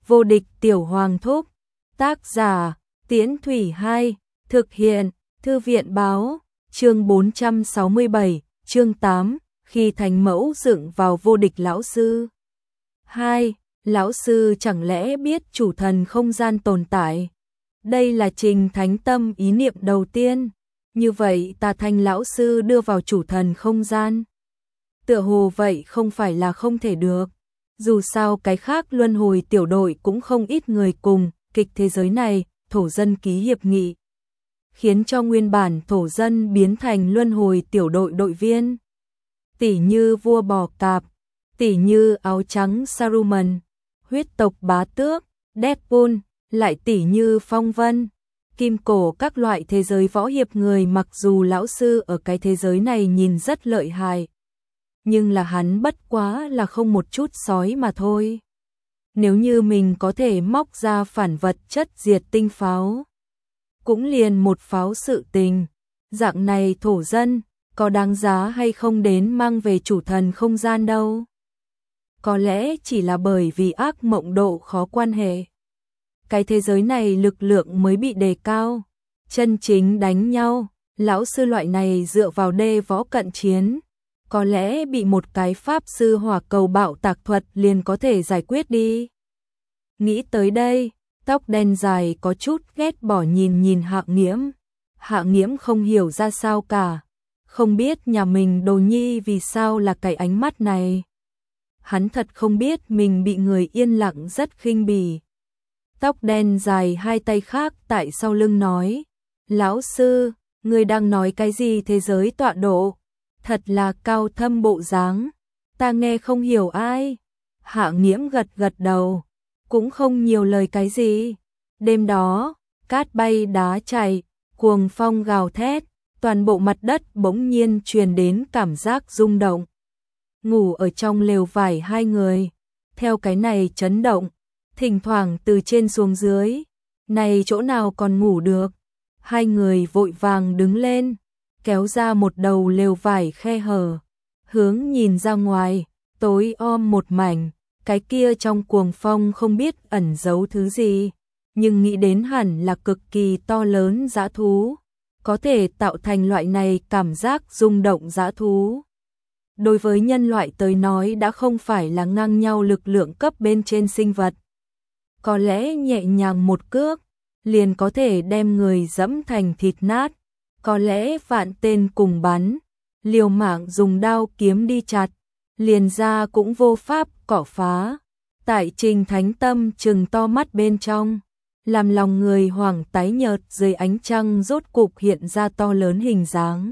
Vô địch tiểu hoàng thúc. Tác giả, Tiễn Thủy 2, thực hiện, Thư viện báo, chương 467, chương 8, khi thành mẫu dựng vào vô địch lão sư. 2. Lão sư chẳng lẽ biết chủ thần không gian tồn tại? Đây là Trình Thánh Tâm ý niệm đầu tiên. Như vậy Tà Thành lão sư đưa vào chủ thần không gian. Tựa hồ vậy không phải là không thể được. Dù sao cái khác luân hồi tiểu đội cũng không ít người cùng kịch thế giới này, thổ dân ký hiệp nghị, khiến cho nguyên bản thổ dân biến thành luân hồi tiểu đội đội viên. Tỷ như vua bò cạp, tỷ như áo trắng Saruman, huyết tộc bá tước, Deadpool, lại tỷ như phong vân, kim cổ các loại thế giới võ hiệp người. Mặc dù lão sư ở cái thế giới này nhìn rất lợi hại, nhưng là hắn bất quá là không một chút sói mà thôi. Nếu như mình có thể móc ra phản vật chất diệt tinh pháo, cũng liền một pháo sự tình, dạng này thổ dân, có đáng giá hay không đến mang về chủ thần không gian đâu. Có lẽ chỉ là bởi vì ác mộng độ khó quan hệ. Cái thế giới này lực lượng mới bị đề cao, chân chính đánh nhau, lão sư loại này dựa vào đê võ cận chiến, có lẽ bị một cái pháp sư hỏa cầu bạo tạc thuật liền có thể giải quyết đi. Nghĩ tới đây, tóc đen dài có chút ghét bỏ nhìn Hạ Nghiễm. Hạ Nghiễm không hiểu ra sao cả, không biết nhà mình đồ nhi vì sao là cái ánh mắt này. Hắn thật không biết mình bị người yên lặng rất khinh bỉ. Tóc đen dài hai tay khác tại sau lưng nói, lão sư, người đang nói cái gì thế giới tọa độ? Thật là cao thâm bộ dáng, ta nghe không hiểu ai. Hạ Nghiễm gật đầu, cũng không nhiều lời cái gì. Đêm đó, cát bay đá chạy, cuồng phong gào thét, toàn bộ mặt đất bỗng nhiên truyền đến cảm giác rung động. Ngủ ở trong lều vải hai người, theo cái này chấn động, thỉnh thoảng từ trên xuống dưới, này chỗ nào còn ngủ được. Hai người vội vàng đứng lên, kéo ra một đầu lều vải khe hở, hướng nhìn ra ngoài, tối om một mảnh, cái kia trong cuồng phong không biết ẩn giấu thứ gì, nhưng nghĩ đến hẳn là cực kỳ to lớn dã thú, có thể tạo thành loại này cảm giác rung động dã thú. Đối với nhân loại tới nói đã không phải là ngang nhau lực lượng cấp bên trên sinh vật. Có lẽ nhẹ nhàng một cước, liền có thể đem người dẫm thành thịt nát. Có lẽ vạn tên cùng bắn, liều mạng dùng đao kiếm đi chặt, liền ra cũng vô pháp cỏ phá. Tại Trình Thánh Tâm trừng to mắt bên trong, làm lòng người hoảng tái nhợt dưới ánh trăng rốt cục hiện ra to lớn hình dáng.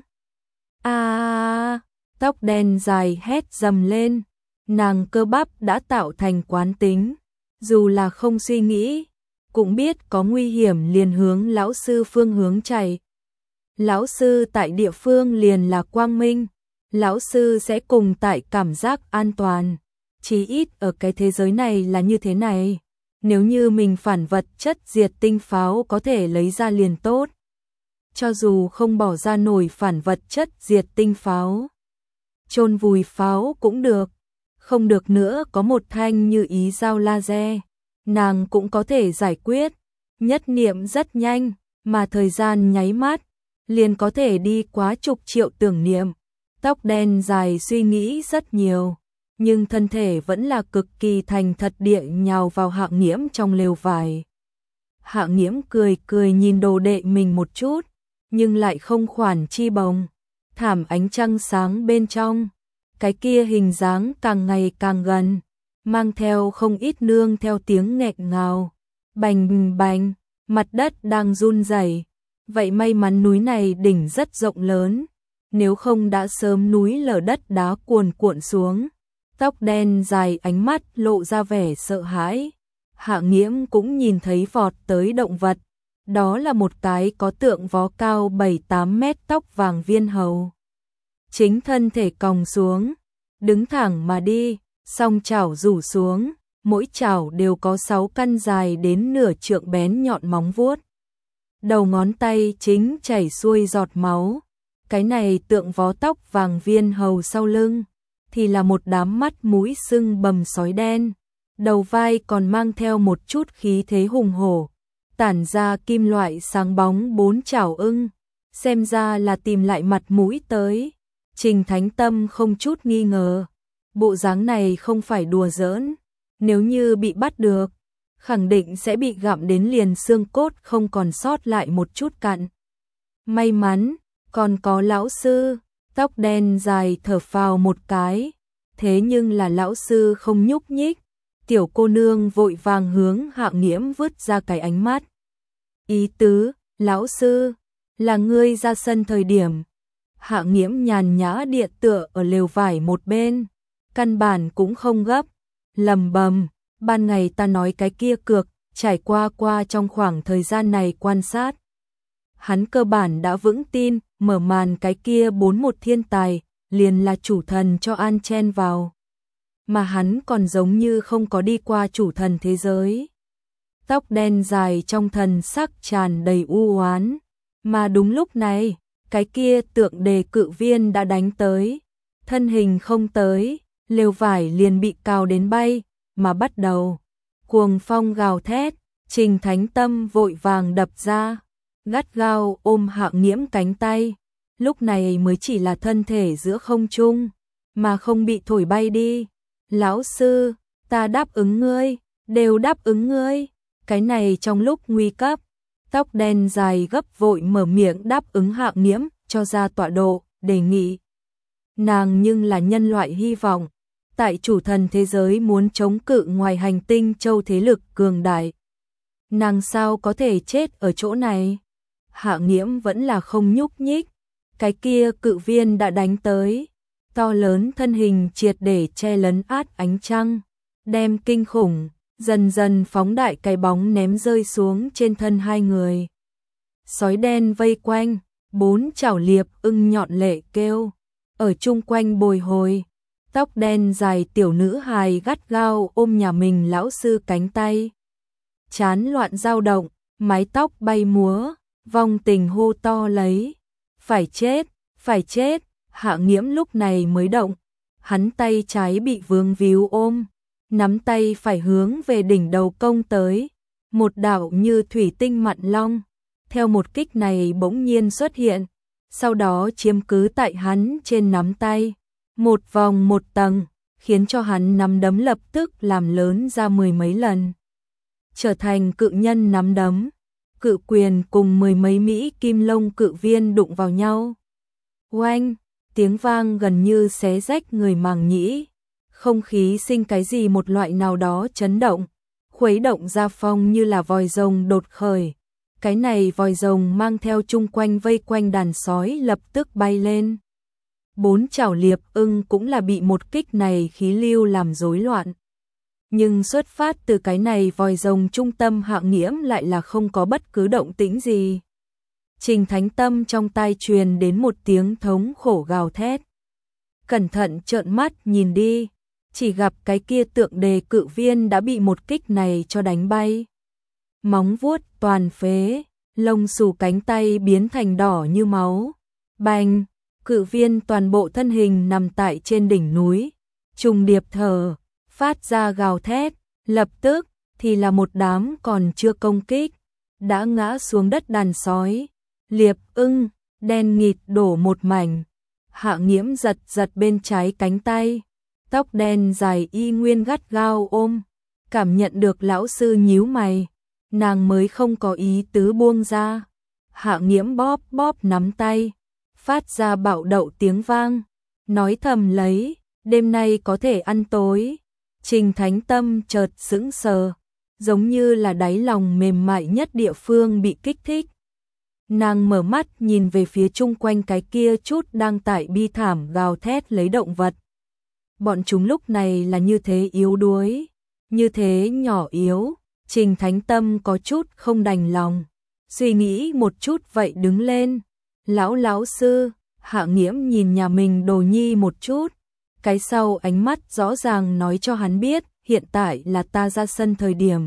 Tóc đen dài hét dầm lên, nàng cơ bắp đã tạo thành quán tính, dù là không suy nghĩ, cũng biết có nguy hiểm liền hướng lão sư phương hướng chạy. Lão sư tại địa phương liền là quang minh, lão sư sẽ cùng tại cảm giác an toàn, chí ít ở cái thế giới này là như thế này. Nếu như mình phản vật chất diệt tinh pháo có thể lấy ra liền tốt. Cho dù không bỏ ra nổi phản vật chất diệt tinh pháo, chôn vùi pháo cũng được. Không được nữa có một thanh như ý dao laser, nàng cũng có thể giải quyết. Nhất niệm rất nhanh, mà thời gian nháy mắt, liền có thể đi quá chục triệu tưởng niệm. Tóc đen dài suy nghĩ rất nhiều, nhưng thân thể vẫn là cực kỳ thành thật địa nhào vào Hạ Nghiễm trong lều vải. Hạ Nghiễm cười nhìn đồ đệ mình một chút, nhưng lại không khoản chi bồng. Thảm ánh trăng sáng bên trong, cái kia hình dáng càng ngày càng gần, mang theo không ít nương theo tiếng nghẹn ngào. Bành bành, mặt đất đang run rẩy. Vậy may mắn núi này đỉnh rất rộng lớn, nếu không đã sớm núi lở đất đá cuồn cuộn xuống. Tóc đen dài ánh mắt lộ ra vẻ sợ hãi. Hạ Nghiễm cũng nhìn thấy vọt tới động vật, đó là một cái có tượng vó cao 7-8 mét tóc vàng viên hầu. Chính thân thể còng xuống, đứng thẳng mà đi, song chảo rủ xuống, mỗi chảo đều có 6 căn dài đến nửa trượng bén nhọn móng vuốt. Đầu ngón tay chính chảy xuôi giọt máu. Cái này tượng vó tóc vàng viên hầu sau lưng thì là một đám mắt mũi sưng bầm sói đen, đầu vai còn mang theo một chút khí thế hùng hổ, tản ra kim loại sáng bóng bốn chảo ưng, xem ra là tìm lại mặt mũi tới. Trình Thánh Tâm không chút nghi ngờ, bộ dáng này không phải đùa giỡn, nếu như bị bắt được, khẳng định sẽ bị gặm đến liền xương cốt không còn sót lại một chút cặn. May mắn, còn có lão sư, tóc đen dài thở phào một cái, thế nhưng là lão sư không nhúc nhích, tiểu cô nương vội vàng hướng Hạ Nghiễm vứt ra cái ánh mắt. Ý tứ, lão sư, là ngươi ra sân thời điểm. Hạ Nghiễm nhàn nhã địa tựa ở lều vải một bên, căn bản cũng không gấp, lầm bầm, ban ngày ta nói cái kia cược, trải qua trong khoảng thời gian này quan sát. Hắn cơ bản đã vững tin, mở màn cái kia 41 thiên tài, liền là chủ thần cho an chen vào. Mà hắn còn giống như không có đi qua chủ thần thế giới. Tóc đen dài trong thần sắc tràn đầy u oán. Mà đúng lúc này, cái kia tượng đề cự viên đã đánh tới. Thân hình không tới, lều vải liền bị cào đến bay, mà bắt đầu. Cuồng phong gào thét, Trình Thánh Tâm vội vàng đập ra, gắt gao ôm Hạ Nghiễm cánh tay. Lúc này mới chỉ là thân thể giữa không trung, mà không bị thổi bay đi. Lão sư, ta đáp ứng ngươi, đều đáp ứng ngươi. Cái này trong lúc nguy cấp, tóc đen dài gấp vội mở miệng đáp ứng Hạ Nghiễm cho ra tọa độ, đề nghị. Nàng nhưng là nhân loại hy vọng, tại chủ thần thế giới muốn chống cự ngoài hành tinh châu thế lực cường đại. Nàng sao có thể chết ở chỗ này? Hạ Nghiễm vẫn là không nhúc nhích. Cái kia cự viên đã đánh tới, to lớn thân hình triệt để che lấn át ánh trăng, đem kinh khủng, dần dần phóng đại cái bóng ném rơi xuống trên thân hai người. Sói đen vây quanh, 4 chảo liệp ưng nhọn lệ kêu, ở chung quanh bồi hồi, tóc đen dài tiểu nữ hài gắt gao ôm nhà mình lão sư cánh tay. Chán loạn dao động, mái tóc bay múa, vong tình hô to lấy. Phải chết, Hạ Nghiễm lúc này mới động, hắn tay trái bị vương víu ôm, nắm tay phải hướng về đỉnh đầu công tới, một đạo như thủy tinh mặn long, theo một kích này bỗng nhiên xuất hiện, sau đó chiếm cứ tại hắn trên nắm tay, một vòng một tầng, khiến cho hắn nắm đấm lập tức làm lớn ra 10 mấy lần, trở thành cự nhân nắm đấm. Cự quyền cùng 10 mấy Mỹ kim lông cự viên đụng vào nhau. Oanh, tiếng vang gần như xé rách người màng nhĩ. Không khí sinh cái gì một loại nào đó chấn động, khuấy động ra phong như là vòi rồng đột khởi. Cái này vòi rồng mang theo chung quanh vây quanh đàn sói lập tức bay lên. 4 chảo liệp ưng cũng là bị một kích này khí lưu làm rối loạn. Nhưng xuất phát từ cái này vòi rồng trung tâm Hạ Nghiễm lại là không có bất cứ động tĩnh gì. Trình Thánh Tâm trong tai truyền đến một tiếng thống khổ gào thét. Cẩn thận trợn mắt nhìn đi, chỉ gặp cái kia tượng đề cự viên đã bị một kích này cho đánh bay. Móng vuốt toàn phế, lông xù cánh tay biến thành đỏ như máu. Bành, cự viên toàn bộ thân hình nằm tại trên đỉnh núi, trùng điệp thở, phát ra gào thét, lập tức thì là một đám còn chưa công kích, đã ngã xuống đất đàn sói, liệp ưng, đen nghịt đổ một mảnh. Hạ Nghiễm giật giật bên trái cánh tay, tóc đen dài y nguyên gắt gao ôm, cảm nhận được lão sư nhíu mày, nàng mới không có ý tứ buông ra. Hạ Nghiễm bóp bóp nắm tay, phát ra bạo đậu tiếng vang, nói thầm lấy, đêm nay có thể ăn tối. Trình Thánh Tâm chợt sững sờ, giống như là đáy lòng mềm mại nhất địa phương bị kích thích. Nàng mở mắt nhìn về phía chung quanh cái kia chút đang tại bi thảm gào thét lấy động vật. Bọn chúng lúc này là như thế yếu đuối, như thế nhỏ yếu, Trình Thánh Tâm có chút không đành lòng. Suy nghĩ một chút vậy đứng lên. Lão sư, Hạ Nghiễm nhìn nhà mình đồ nhi một chút. Cái sau ánh mắt rõ ràng nói cho hắn biết, hiện tại là ta ra sân thời điểm.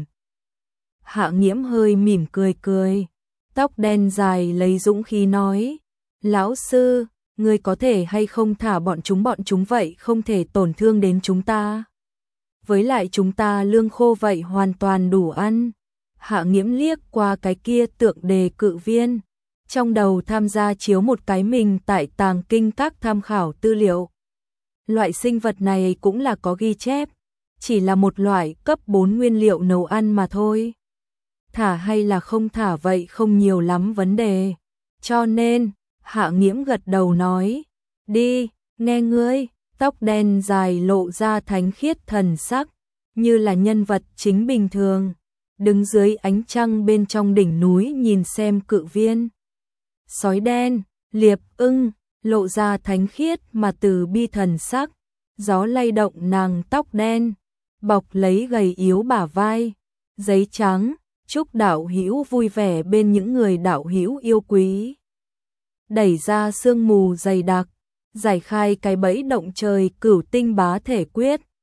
Hạ Nghiễm hơi mỉm cười, tóc đen dài lấy dũng khí nói, lão sư, ngươi có thể hay không thả bọn chúng vậy không thể tổn thương đến chúng ta. với lại chúng ta lương khô vậy hoàn toàn đủ ăn. Hạ Nghiễm liếc qua cái kia tượng đề cự viên, trong đầu tham gia chiếu một cái mình tại tàng kinh các tham khảo tư liệu. Loại sinh vật này cũng là có ghi chép, chỉ là một loại cấp 4 nguyên liệu nấu ăn mà thôi. Thả hay là không thả vậy không nhiều lắm vấn đề. Cho nên, Hạ Nghiễm gật đầu nói, đi, nghe ngươi. Tóc đen dài lộ ra thánh khiết thần sắc, như là nhân vật chính bình thường, đứng dưới ánh trăng bên trong đỉnh núi nhìn xem cự viên. Sói đen, liệp ưng, lộ ra thánh khiết mà từ bi thần sắc, gió lay động nàng tóc đen, bọc lấy gầy yếu bả vai, giấy trắng, chúc đạo hữu vui vẻ bên những người đạo hữu yêu quý. Đẩy ra sương mù dày đặc, giải khai cái bẫy động trời cửu tinh bá thể quyết,